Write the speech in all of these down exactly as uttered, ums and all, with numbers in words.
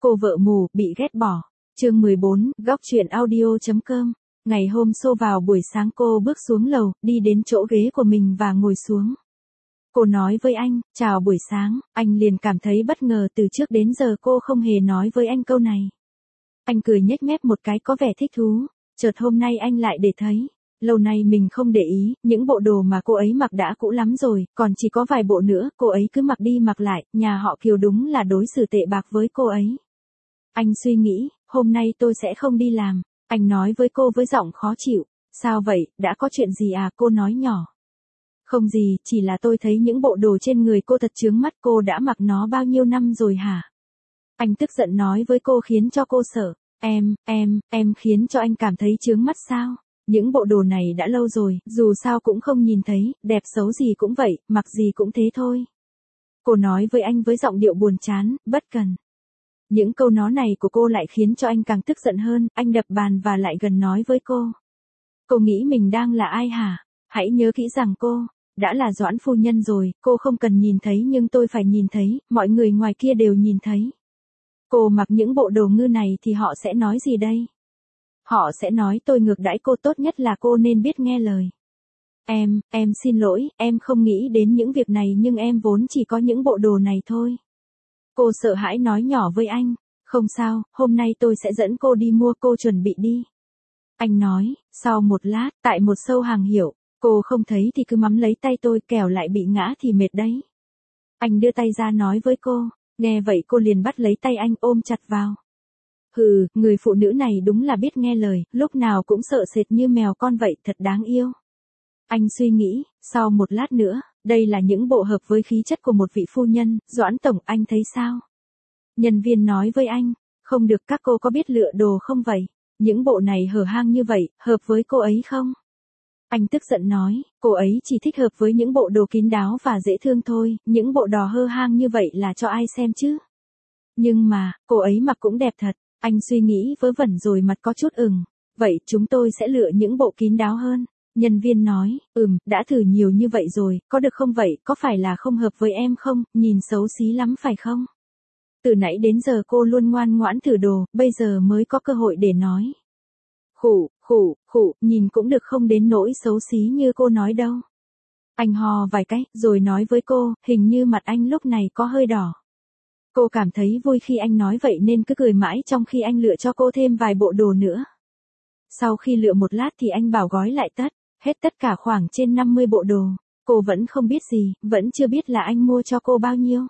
Cô vợ mù, bị ghét bỏ. Chương mười bốn, góc truyện audio.com. Ngày hôm xô vào buổi sáng cô bước xuống lầu, đi đến chỗ ghế của mình và ngồi xuống. Cô nói với anh, chào buổi sáng, anh liền cảm thấy bất ngờ từ trước đến giờ cô không hề nói với anh câu này. Anh cười nhếch mép một cái có vẻ thích thú, chợt hôm nay anh lại để thấy. Lâu nay mình không để ý, những bộ đồ mà cô ấy mặc đã cũ lắm rồi, còn chỉ có vài bộ nữa, cô ấy cứ mặc đi mặc lại, nhà họ Kiều đúng là đối xử tệ bạc với cô ấy. Anh suy nghĩ, hôm nay tôi sẽ không đi làm, anh nói với cô với giọng khó chịu. Sao vậy, đã có chuyện gì à, cô nói nhỏ. Không gì, chỉ là tôi thấy những bộ đồ trên người cô thật chướng mắt, cô đã mặc nó bao nhiêu năm rồi hả? Anh tức giận nói với cô khiến cho cô sợ. Em, em, em khiến cho anh cảm thấy chướng mắt sao? Những bộ đồ này đã lâu rồi, dù sao cũng không nhìn thấy, đẹp xấu gì cũng vậy, mặc gì cũng thế thôi. Cô nói với anh với giọng điệu buồn chán, bất cần. Những câu nói này của cô lại khiến cho anh càng tức giận hơn, anh đập bàn và lại gần nói với cô. Cô nghĩ mình đang là ai hả? Hãy nhớ kỹ rằng cô đã là Doãn phu nhân rồi, cô không cần nhìn thấy nhưng tôi phải nhìn thấy, mọi người ngoài kia đều nhìn thấy. Cô mặc những bộ đồ ngư này thì họ sẽ nói gì đây? Họ sẽ nói tôi ngược đãi cô, tốt nhất là cô nên biết nghe lời. Em, em xin lỗi, em không nghĩ đến những việc này nhưng em vốn chỉ có những bộ đồ này thôi. Cô sợ hãi nói nhỏ với anh, không sao, hôm nay tôi sẽ dẫn cô đi mua, cô chuẩn bị đi. Anh nói, sau một lát, tại một show hàng hiệu, cô không thấy thì cứ mắm lấy tay tôi, kẻo lại bị ngã thì mệt đấy. Anh đưa tay ra nói với cô, nghe vậy cô liền bắt lấy tay anh ôm chặt vào. Hừ, người phụ nữ này đúng là biết nghe lời, lúc nào cũng sợ sệt như mèo con vậy, thật đáng yêu. Anh suy nghĩ, sau một lát nữa, đây là những bộ hợp với khí chất của một vị phu nhân, Doãn tổng, anh thấy sao? Nhân viên nói với anh, không được, các cô có biết lựa đồ không vậy? Những bộ này hở hang như vậy, hợp với cô ấy không? Anh tức giận nói, cô ấy chỉ thích hợp với những bộ đồ kín đáo và dễ thương thôi, những bộ đò hơ hang như vậy là cho ai xem chứ? Nhưng mà, cô ấy mặc cũng đẹp thật. Anh suy nghĩ vớ vẩn rồi mặt có chút ửng. Vậy chúng tôi sẽ lựa những bộ kín đáo hơn. Nhân viên nói, ừm, đã thử nhiều như vậy rồi, có được không vậy, có phải là không hợp với em không, nhìn xấu xí lắm phải không? Từ nãy đến giờ cô luôn ngoan ngoãn thử đồ, bây giờ mới có cơ hội để nói. Khụ, khụ, khụ, nhìn cũng được, không đến nỗi xấu xí như cô nói đâu. Anh hò vài cái, rồi nói với cô, hình như mặt anh lúc này có hơi đỏ. Cô cảm thấy vui khi anh nói vậy nên cứ cười mãi trong khi anh lựa cho cô thêm vài bộ đồ nữa. Sau khi lựa một lát thì anh bảo gói lại tất, hết tất cả khoảng trên năm mươi bộ đồ. Cô vẫn không biết gì, vẫn chưa biết là anh mua cho cô bao nhiêu.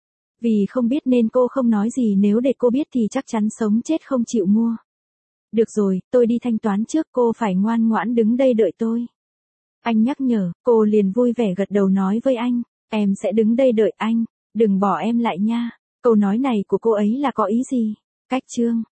Vì không biết nên cô không nói gì, nếu để cô biết thì chắc chắn sống chết không chịu mua. Được rồi, tôi đi thanh toán trước, cô phải ngoan ngoãn đứng đây đợi tôi. Anh nhắc nhở, cô liền vui vẻ gật đầu nói với anh, em sẽ đứng đây đợi anh, đừng bỏ em lại nha. Câu nói này của cô ấy là có ý gì? Cách chương